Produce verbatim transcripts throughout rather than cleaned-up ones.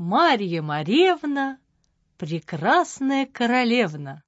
Марья Маревна, прекрасная королевна.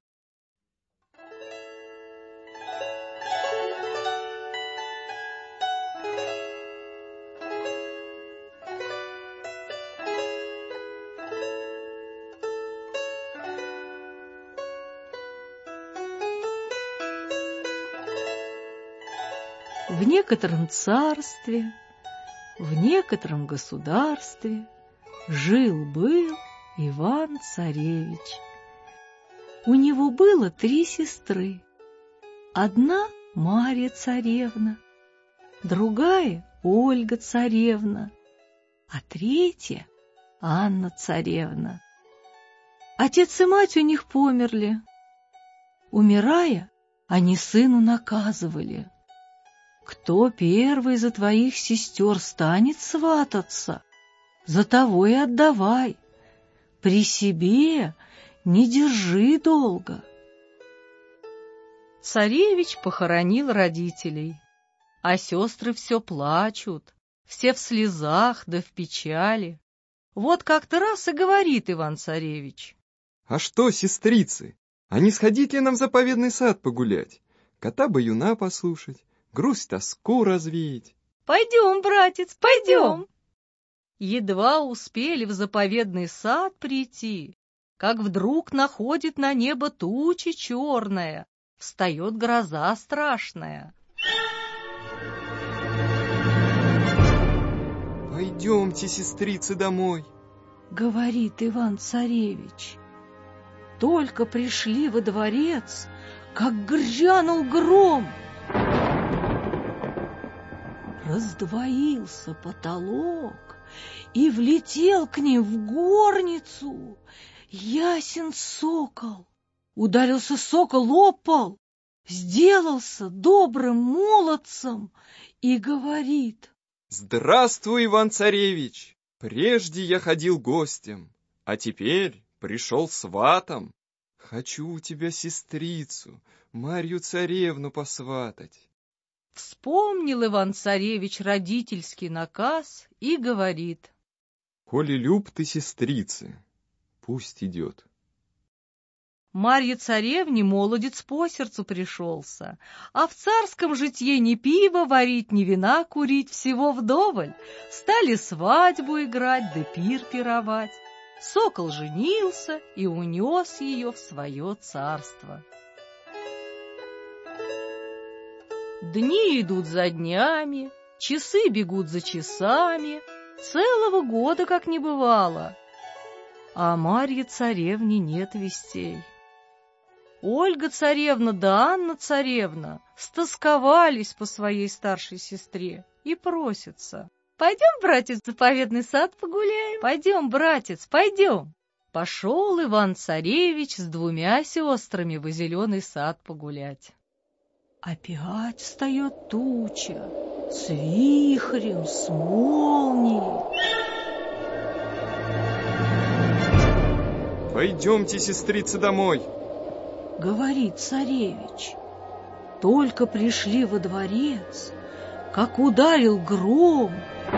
В некотором царстве, в некотором государстве жил-был Иван-царевич. У него было три сестры. Одна — Марья-царевна, другая — Ольга-царевна, а третья — Анна-царевна. Отец и мать у них померли. Умирая, они сыну наказывали: кто первый за твоих сестер станет свататься, за того и отдавай, при себе не держи долго. Царевич похоронил родителей, а сестры все плачут, все в слезах да в печали. Вот как-то раз и говорит Иван-царевич: а что, сестрицы, а не сходить ли нам в заповедный сад погулять, кота-баюна послушать, грусть-тоску развеять? Пойдем, братец, пойдем. Едва успели в заповедный сад прийти, как вдруг находит на небо туча черная, встает гроза страшная. Пойдемте, сестрицы, домой, говорит Иван-царевич. Только пришли во дворец, как грянул гром. Раздвоился потолок, и влетел к ним в горницу ясен сокол. Ударился сокол об пол, сделался добрым молодцем и говорит: здравствуй, Иван-царевич! Прежде я ходил гостем, а теперь пришел сватом. Хочу у тебя сестрицу, Марью-царевну, посватать. Вспомнил Иван-царевич родительский наказ и говорит: коли люб ты сестрицы, пусть идет. Марье-царевне молодец по сердцу пришелся, а в царском житье ни пива варить, ни вина курить, всего вдоволь. Стали свадьбу играть да пир пировать. Сокол женился и унес ее в свое царство. Дни идут за днями, часы бегут за часами, целого года как не бывало, а Марье-царевне нет вестей. Ольга-царевна да Анна-царевна стосковались по своей старшей сестре и просятся: пойдем, братец, в заповедный сад погуляем. Пойдем, братец, пойдем. Пошел Иван-царевич с двумя сестрами в зеленый сад погулять. Опять встает туча с вихрем, с молнией. Пойдемте, сестрицы, домой, говорит царевич. Только пришли во дворец, как ударил гром.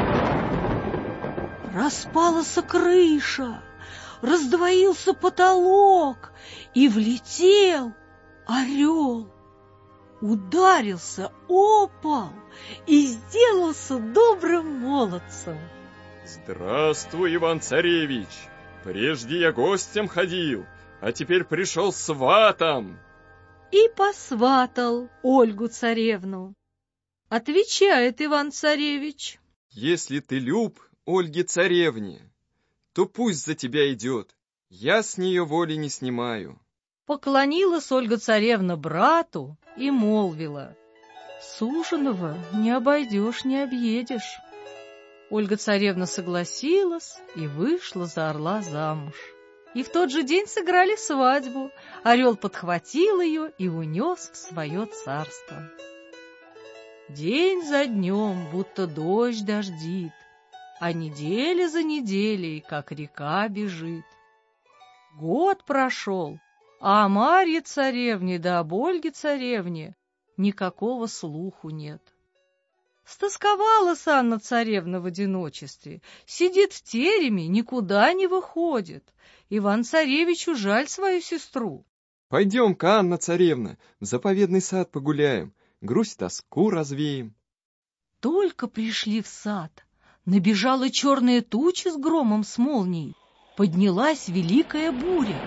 Распалась крыша, раздвоился потолок, и влетел орел. Ударился о пол и сделался добрым молодцем. Здравствуй, Иван-царевич! Прежде я гостем ходил, а теперь пришел сватом. И посватал Ольгу-царевну. Отвечает Иван-царевич: если ты люб Ольге-царевне, то пусть за тебя идет, я с нее воли не снимаю. Поклонилась Ольга-царевна брату и молвила: суженого не обойдешь, не объедешь. Ольга-царевна согласилась и вышла за орла замуж. И в тот же день сыграли свадьбу. Орел подхватил ее и унес в свое царство. День за днем, будто дождь дождит, а неделя за неделей, как река бежит. Год прошел, а о Марье-царевне да об Ольге-царевне никакого слуху нет. Стосковалась Анна-царевна в одиночестве, сидит в тереме, никуда не выходит. Иван-царевичу жаль свою сестру. Пойдем-ка, Анна-царевна, в заповедный сад погуляем, грусть-тоску развеем. Только пришли в сад, набежала черная туча с громом с молнией, поднялась великая буря.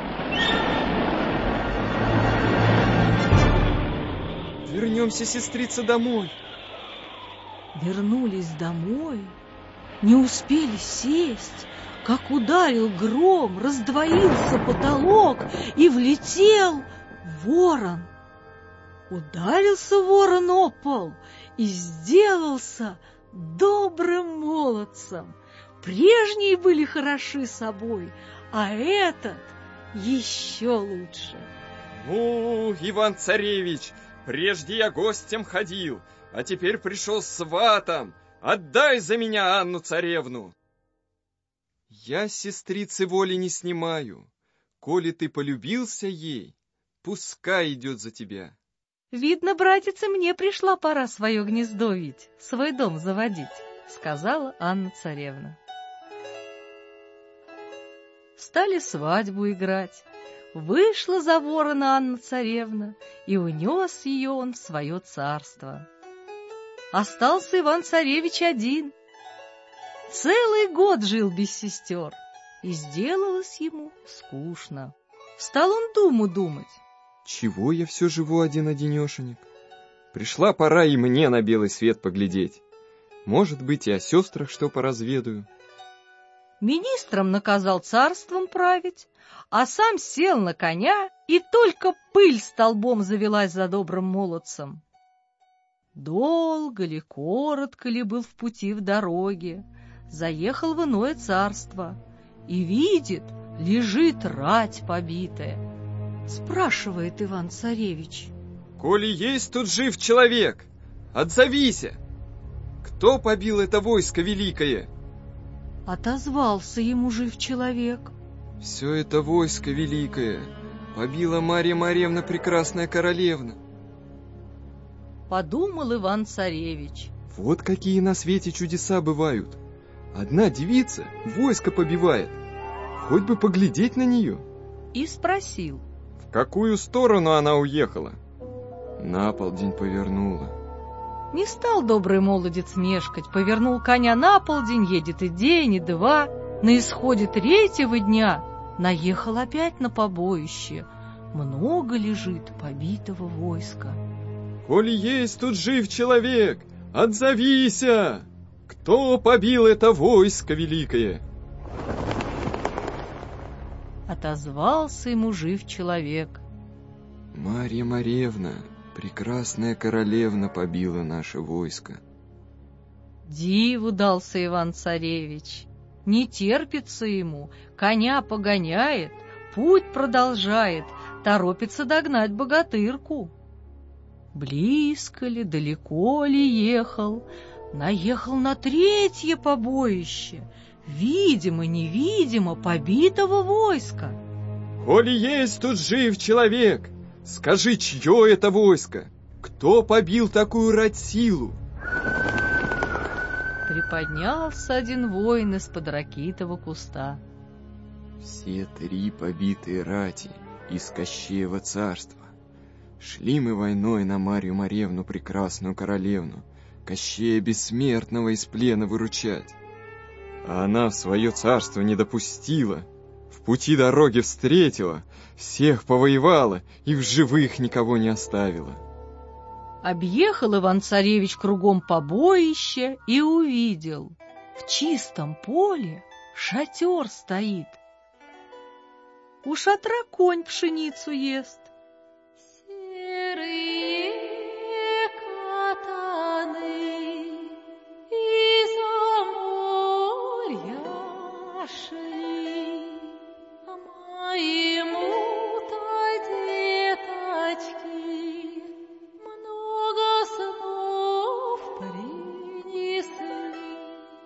Вернемся, сестрица, домой. Вернулись домой, не успели сесть, как ударил гром, раздвоился потолок и влетел ворон. Ударился ворон о пол и сделался добрым молодцем. Прежние были хороши собой, а этот еще лучше. Ну, Иван-царевич, прежде я гостем ходил, а теперь пришел сватом. Отдай за меня Анну-царевну. Я с сестрицы воли не снимаю. Коли ты полюбился ей, пускай идет за тебя. Видно, братица, мне пришла пора свое гнездо вить, свой дом заводить, сказала Анна-царевна. Стали свадьбу играть. Вышла за ворона Анна-царевна, и унес ее он в свое царство. Остался Иван-царевич один. Целый год жил без сестер, и сделалось ему скучно. Стал он думу думать. Чего я все живу один-одинешенек? Пришла пора и мне на белый свет поглядеть. Может быть, и о сестрах что поразведаю. Министром наказал царством править, а сам сел на коня, и только пыль столбом завелась за добрым молодцем. Долго ли, коротко ли был в пути в дороге, заехал в иное царство и видит, лежит рать побитая. Спрашивает Иван-царевич: коли есть тут жив человек, отзовися! Кто побил это войско великое? Отозвался ему жив человек: все это войско великое побила Марья Марьевна, прекрасная королевна. Подумал Иван-царевич: вот какие на свете чудеса бывают. Одна девица войско побивает. Хоть бы поглядеть на нее. И спросил: в какую сторону она уехала? На полдень повернула. Не стал добрый молодец мешкать, повернул коня на полдень, едет и день, и два. На исходе третьего дня наехал опять на побоище. Много лежит побитого войска. Коли есть тут жив человек, отзовися! Кто побил это войско великое? Отозвался ему жив человек: Марья Марьевна, прекрасная королевна, побила наше войско. Диву дался Иван-царевич. Не терпится ему, коня погоняет, путь продолжает, торопится догнать богатырку. Близко ли, далеко ли ехал, наехал на третье побоище, видимо-невидимо побитого войска. Коли есть тут жив человек, скажи, чье это войско? Кто побил такую рать силу? Приподнялся один воин из-под ракитого куста. Все три побитые рати из Кощеева царства. Шли мы войной на Марью Марьевну, прекрасную королевну, Кощея бессмертного из плена выручать. А она в свое царство не допустила, в пути дороги встретила, всех повоевала и в живых никого не оставила. Объехал Иван-царевич кругом побоище и увидел: в чистом поле шатер стоит. У шатра конь пшеницу ест. Серые катаны из-за моря шли, а моему-то деточки много снов принесли.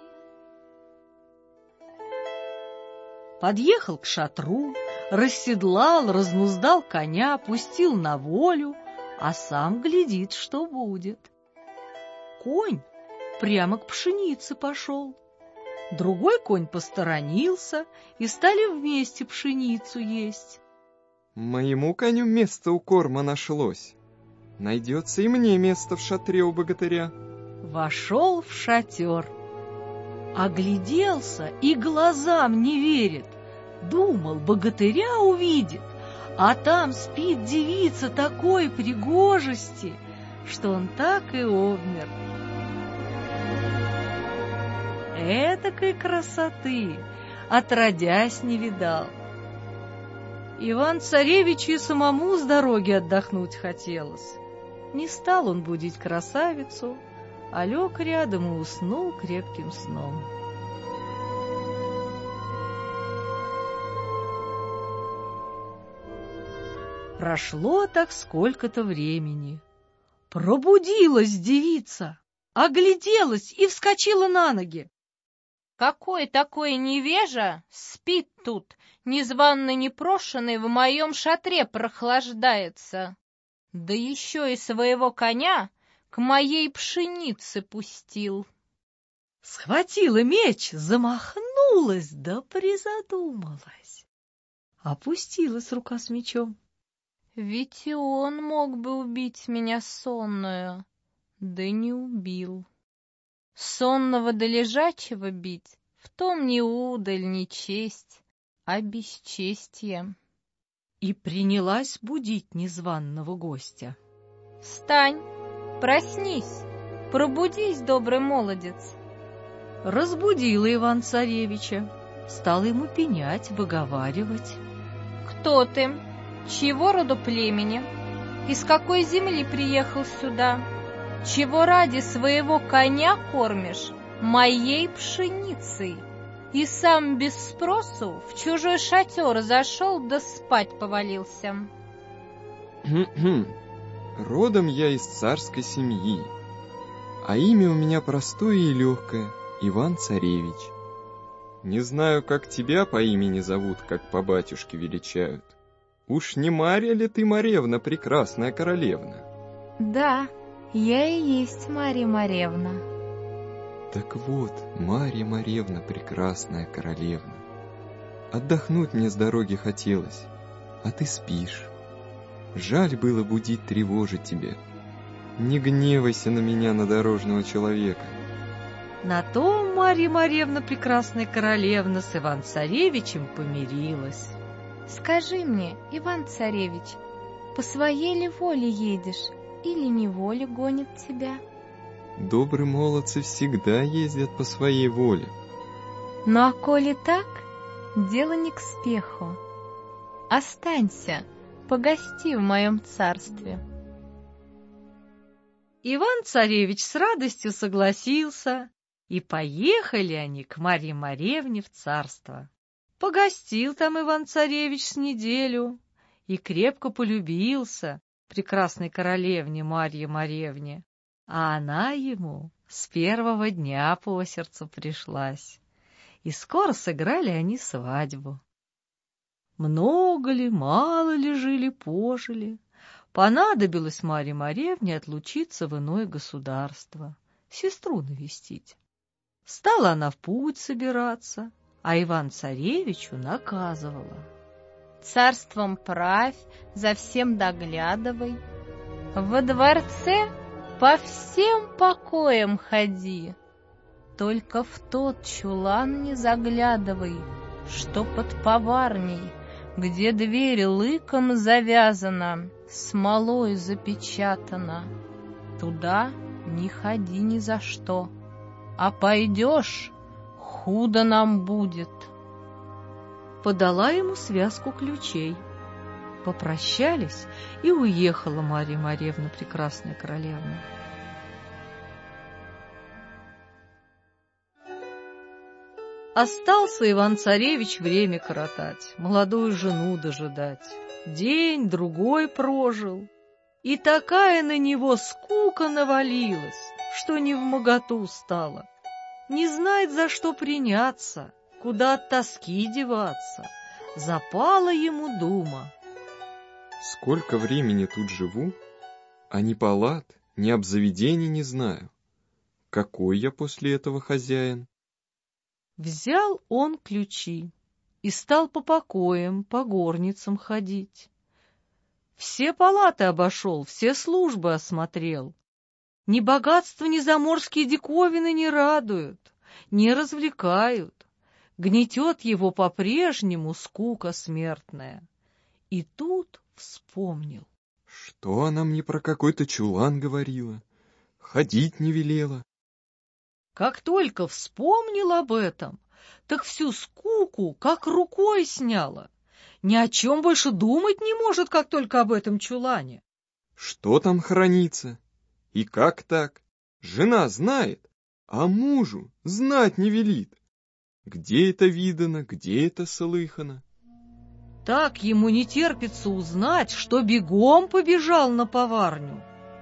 Подъехал к шатру, расседлал, разнуздал коня, пустил на волю, а сам глядит, что будет. Конь прямо к пшенице пошел. Другой конь посторонился, и стали вместе пшеницу есть. Моему коню место у корма нашлось. Найдется и мне место в шатре у богатыря. Вошел в шатер. Огляделся и глазам не верит. Думал, богатыря увидит, а там спит девица такой пригожести, что он так и обмер. Этакой красоты отродясь не видал. Иван-царевичу и самому с дороги отдохнуть хотелось. Не стал он будить красавицу, а лег рядом и уснул крепким сном. Прошло так сколько-то времени. Пробудилась девица, огляделась и вскочила на ноги. Какой такой невежа спит тут, незваный непрошенный в моем шатре прохлаждается, да еще и своего коня к моей пшенице пустил. Схватила меч, замахнулась, да призадумалась. Опустилась рука с мечом. Ведь и он мог бы убить меня сонную, да не убил. Сонного да лежачего бить — в том не удаль, не честь, а бесчестье. И принялась будить незваного гостя. Встань, проснись, пробудись, добрый молодец. Разбудила Иван-царевича, стал ему пенять, выговаривать. Кто ты? Чьего роду племени? Из какой земли приехал сюда? Чего ради своего коня кормишь моей пшеницей? И сам без спросу в чужой шатер зашел да спать повалился. Родом я из царской семьи, а имя у меня простое и легкое — Иван-царевич. Не знаю, как тебя по имени зовут, как по батюшке величают. Уж не Марья ли ты, Маревна, прекрасная королевна? Да, я и есть Марья Маревна. Так вот, Марья Маревна, прекрасная королевна. Отдохнуть мне с дороги хотелось, а ты спишь. Жаль было будить, тревожить тебя. Не гневайся на меня, на дорожного человека. На том Марья Маревна, прекрасная королевна, с Иван-царевичем помирилась. Скажи мне, Иван-царевич, по своей ли воле едешь или неволе гонит тебя? Добрые молодцы всегда ездят по своей воле. Ну а коли так, дело не к спеху. Останься, погости в моем царстве. Иван-царевич с радостью согласился, и поехали они к Марье Маревне в царство. Погостил там Иван-царевич с неделю и крепко полюбился прекрасной королевне Марье Маревне, а она ему с первого дня по сердцу пришлась, и скоро сыграли они свадьбу. Много ли, мало ли жили-пожили, понадобилось Марье Маревне отлучиться в иное государство, сестру навестить. Стала она в путь собираться, а Иван-царевичу наказывала. Царством правь, за всем доглядывай, во дворце по всем покоям ходи, только в тот чулан не заглядывай, что под поварней, где дверь лыком завязана, смолой запечатана. Туда не ходи ни за что, а пойдешь, худо нам будет. Подала ему связку ключей. Попрощались, и уехала Марья Маревна, прекрасная королевна. Остался Иван-царевич время коротать, молодую жену дожидать. День другой прожил, и такая на него скука навалилась, что невмоготу стало. Не знает, за что приняться, куда от тоски деваться. Запала ему дума. Сколько времени тут живу, а ни палат, ни обзаведений не знаю. какой я после этого хозяин? Взял он ключи и стал по покоям, по горницам ходить. Все палаты обошел, все службы осмотрел. Ни богатства, ни заморские диковины не радуют, не развлекают. Гнетет его по-прежнему скука смертная. И тут вспомнил. Что она мне про какой-то чулан говорила? Ходить не велела. Как только вспомнил об этом, так всю скуку как рукой сняла. Ни о чем больше думать не может, как только об этом чулане. Что там хранится? И как так? Жена знает, а мужу знать не велит. Где это видано, где это слыхано? Так ему не терпится узнать, что бегом побежал на поварню.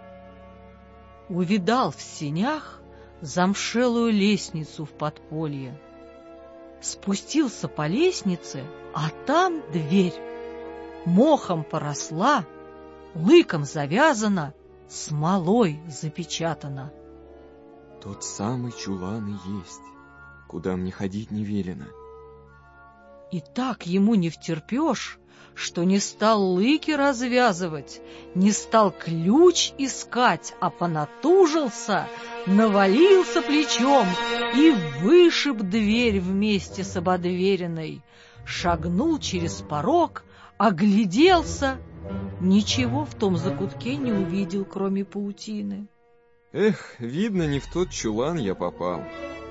Увидал в сенях замшелую лестницу в подполье. Спустился по лестнице, а там дверь. Мохом поросла, лыком завязана, смолой запечатана. Тот самый чулан и есть, куда мне ходить не велено. И так ему не втерпешь, что не стал лыки развязывать, не стал ключ искать, а понатужился, навалился плечом и вышиб дверь вместе с ободверенной, шагнул через порог, огляделся, ничего в том закутке не увидел, кроме паутины. Эх, видно, не в тот чулан я попал.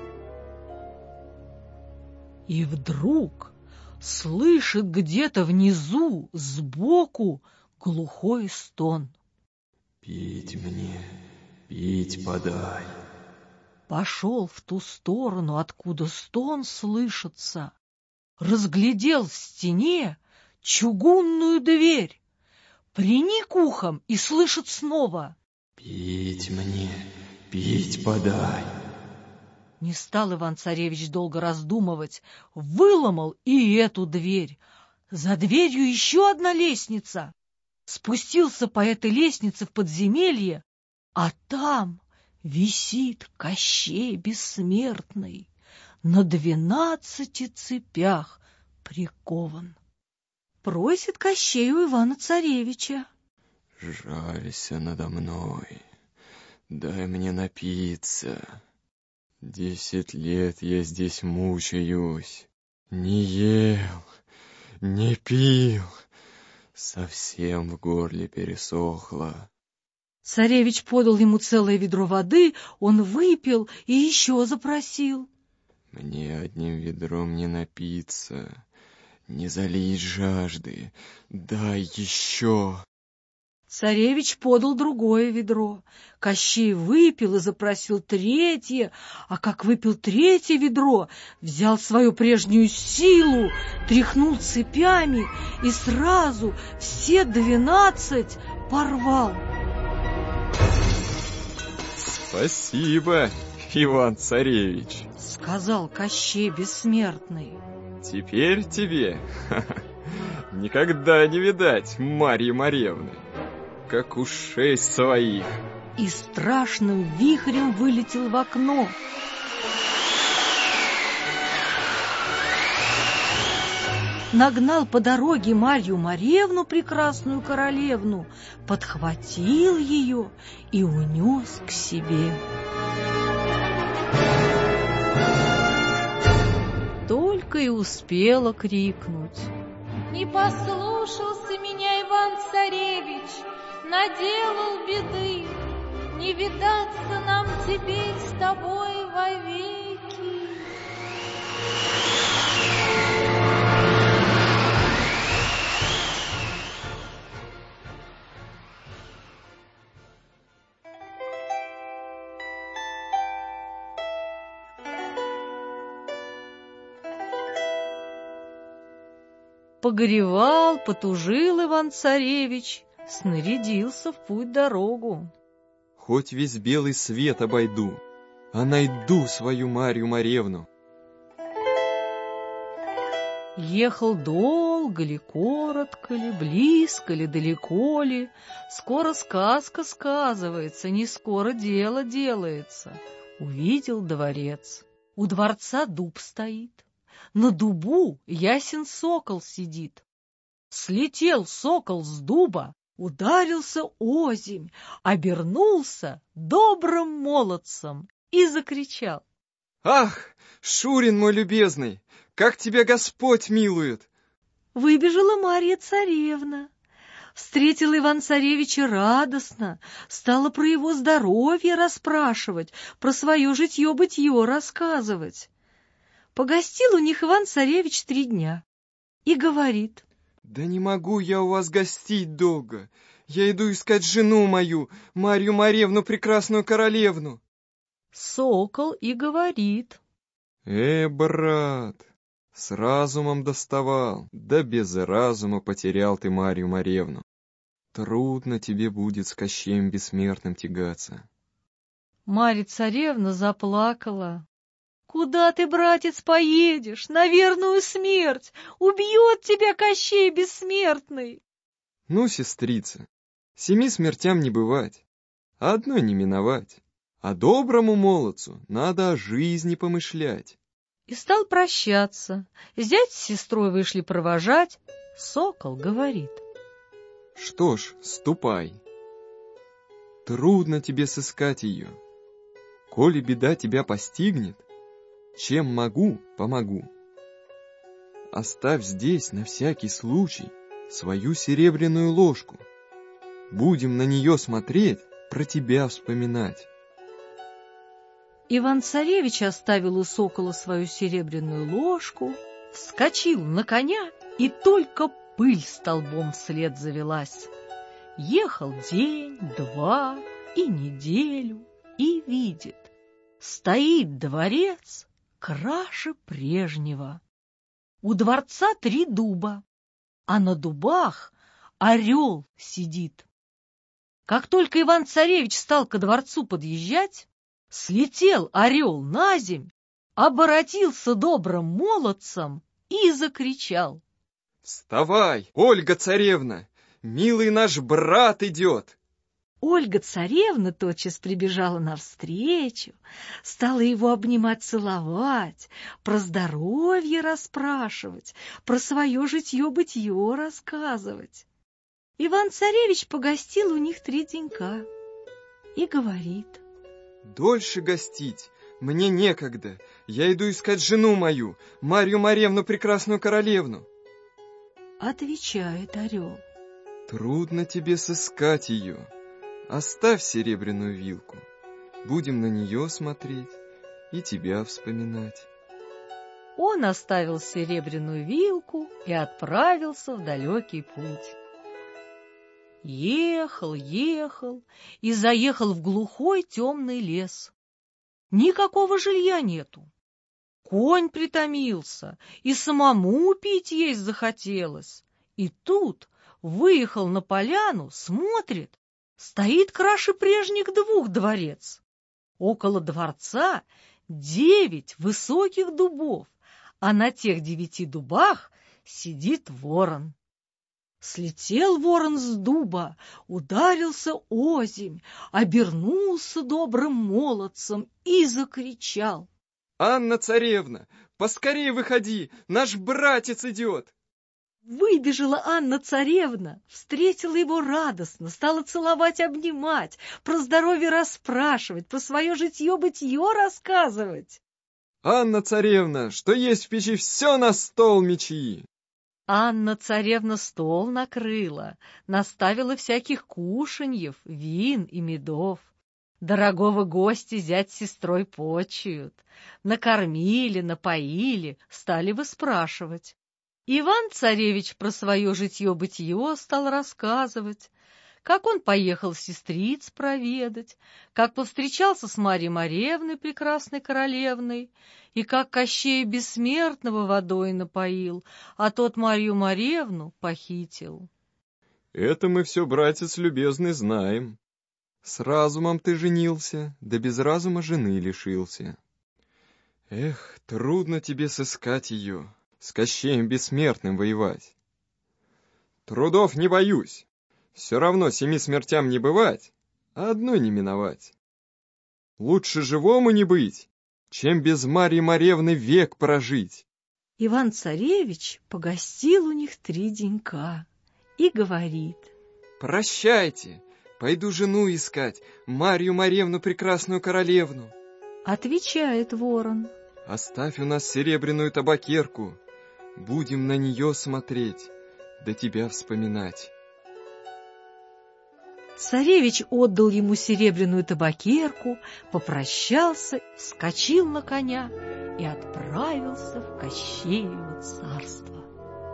И вдруг слышит где-то внизу, сбоку, глухой стон. «Пить мне, пить подай». Пошел в ту сторону, откуда стон слышится, разглядел в стене чугунную дверь, приник ухом и слышит снова: «Пить мне, пить подай». Не стал Иван-царевич долго раздумывать, выломал и эту дверь. За дверью еще одна лестница. Спустился по этой лестнице в подземелье, а там висит Кощей Бессмертный, на двенадцати цепях прикован. Просит Кощей у Ивана-царевича: «Жалься надо мной, дай мне напиться. Десять лет я здесь мучаюсь, не ел, не пил, совсем в горле пересохло». Царевич подал ему целое ведро воды, он выпил и еще запросил: «Мне одним ведром не напиться, не залить жажды, дай еще». Царевич подал другое ведро. Кощей выпил и запросил третье, а как выпил третье ведро, взял свою прежнюю силу, тряхнул цепями и сразу все двенадцать порвал. «Спасибо, Иван-царевич», — сказал Кощей Бессмертный. «Теперь тебе никогда не видать Марьи Маревны, как ушей своих». И страшным вихрем вылетел в окно. Нагнал по дороге Марью Маревну, прекрасную королевну, подхватил ее и унес к себе. Только и успела крикнуть: «Не послушался меня Иван-царевич, наделал беды, не видаться нам теперь с тобой вовеки». Погоревал, потужил Иван-царевич, снарядился в путь-дорогу. «Хоть весь белый свет обойду, а найду свою Марью Маревну». Ехал долго ли, коротко ли, близко ли, далеко ли, скоро сказка сказывается, не скоро дело делается. увидел дворец. У дворца дуб стоит, на дубу ясен сокол сидит. Слетел сокол с дуба, ударился озимь, обернулся добрым молодцем и закричал: «Ах, Шурин мой любезный, как тебя Господь милует!» Выбежала Марья-царевна, встретила Иван-царевича радостно, стала про его здоровье расспрашивать, про свое житье-бытье рассказывать. Погостил у них Иван-царевич три дня и говорит: «Да не могу я у вас гостить долго. Я иду искать жену мою, Марью Маревну, прекрасную королевну». Сокол и говорит: «Э, брат, с разумом доставал, да без разума потерял ты Марью Маревну. Трудно тебе будет с Кощеем Бессмертным тягаться». Марья-царевна заплакала. «Куда ты, братец, поедешь? На верную смерть! Убьет тебя Кощей Бессмертный!» «Ну, сестрица, семи смертям не бывать, а одной не миновать. А доброму молодцу надо о жизни помышлять». И стал прощаться. Зять с сестрой вышли провожать. Сокол говорит: «Что ж, ступай. Трудно тебе сыскать ее. Коли беда тебя постигнет, чем могу, помогу. Оставь здесь на всякий случай свою серебряную ложку. Будем на нее смотреть, про тебя вспоминать». Иван-царевич оставил у сокола свою серебряную ложку, вскочил на коня, и только пыль столбом вслед завелась. Ехал день, два и неделю, и видит: стоит дворец краше прежнего. У дворца три дуба, а на дубах орел сидит. Как только Иван-царевич стал ко дворцу подъезжать, слетел орел наземь, оборотился добрым молодцем и закричал: «Вставай, Ольга-царевна! Милый наш брат идет!» Ольга-царевна тотчас прибежала навстречу, стала его обнимать, целовать, про здоровье расспрашивать, про свое житье-бытье рассказывать. Иван-царевич погостил у них три денька и говорит: «Дольше гостить мне некогда. Я иду искать жену мою, Марью Маревну, прекрасную королевну». Отвечает орел: «Трудно тебе сыскать ее. Оставь серебряную вилку. Будем на нее смотреть и тебя вспоминать». Он оставил серебряную вилку и отправился в далекий путь. Ехал, ехал и заехал в глухой темный лес. Никакого жилья нету. Конь притомился, и самому пить есть захотелось. И тут выехал на поляну, смотрит, стоит краше прежних двух дворец. Около дворца девять высоких дубов, а на тех девяти дубах сидит ворон. Слетел ворон с дуба, ударился озимь, обернулся добрым молодцем и закричал: «Анна-царевна, поскорей выходи, наш братец идет!» Выбежала Анна-царевна, встретила его радостно, стала целовать, обнимать, про здоровье расспрашивать, про свое житье-бытье рассказывать. «Анна-царевна, что есть в печи, все на стол мечи!» Анна-царевна стол накрыла, наставила всяких кушаньев, вин и медов. Дорогого гостя зять с сестрой почуют. Накормили, напоили, стали выспрашивать. Иван-царевич про свое житье-бытье стал рассказывать, как он поехал сестриц проведать, как повстречался с Марьей Маревной, прекрасной королевной, и как Кощея Бессмертного водой напоил, а тот Марью Маревну похитил. «Это мы все, братец любезный, знаем. С разумом ты женился, да без разума жены лишился. Эх, трудно тебе сыскать ее, с Кощеем Бессмертным воевать. Трудов не боюсь, все равно семи смертям не бывать, а одной не миновать. Лучше живому не быть, чем без Марьи Маревны век прожить. Иван-царевич погостил у них три денька и говорит: «Прощайте, пойду жену искать, Марью Маревну, прекрасную королевну». Отвечает ворон: «Оставь у нас серебряную табакерку, будем на нее смотреть, да тебя вспоминать». Царевич отдал ему серебряную табакерку, попрощался, вскочил на коня и отправился в Кощеево царство.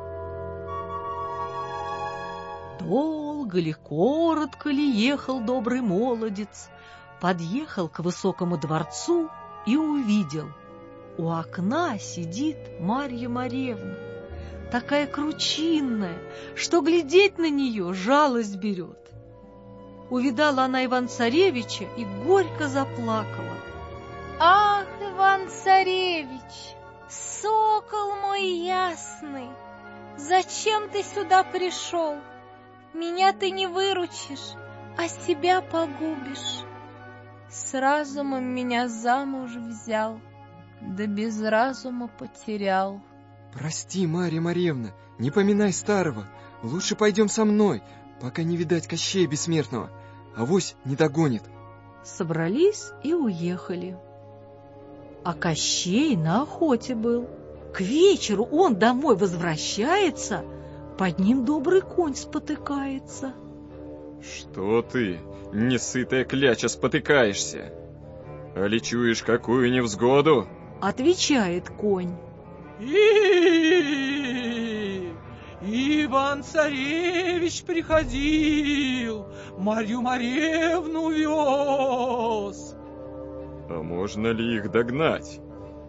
Долго ли, коротко ли ехал добрый молодец, подъехал к высокому дворцу и увидел: у окна сидит Марья Маревна, такая кручинная, что глядеть на нее жалость берет. Увидала она Иван-царевича и горько заплакала. Ах, Иван-царевич, сокол мой ясный, зачем ты сюда пришел? Меня ты не выручишь, а себя погубишь. С разумом меня замуж взял, да без разума потерял. Прости, Марья Маревна, не поминай старого, лучше пойдем со мной, пока не видать Кощея Бессмертного, авось не догонит. Собрались и уехали. А Кощей на охоте был. К вечеру он домой возвращается, под ним добрый конь спотыкается. Что ты, несытая кляча, спотыкаешься? Али чуешь какую невзгоду? Отвечает конь: И Иван-царевич приходил, Марью Маревну вез. А можно ли их догнать?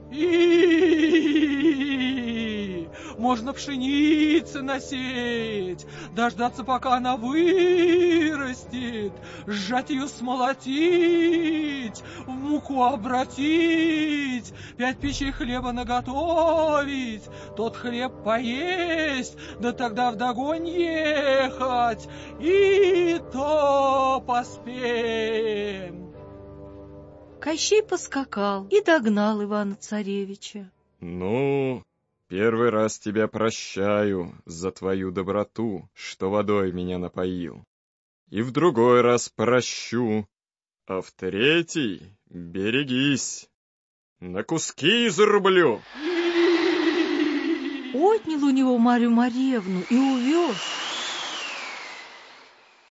И можно пшеницы насеять, дождаться, пока она вырастет, сжать ее, смолотить, в муку обратить, пять печей хлеба наготовить, тот хлеб поесть, да тогда вдогонь ехать, и то поспеем. Кощей поскакал и догнал Ивана-царевича. Ну, первый раз тебя прощаю за твою доброту, что водой меня напоил. И в другой раз прощу, а в третий берегись, на куски зарублю. Отнял у него Марью Маревну и увез.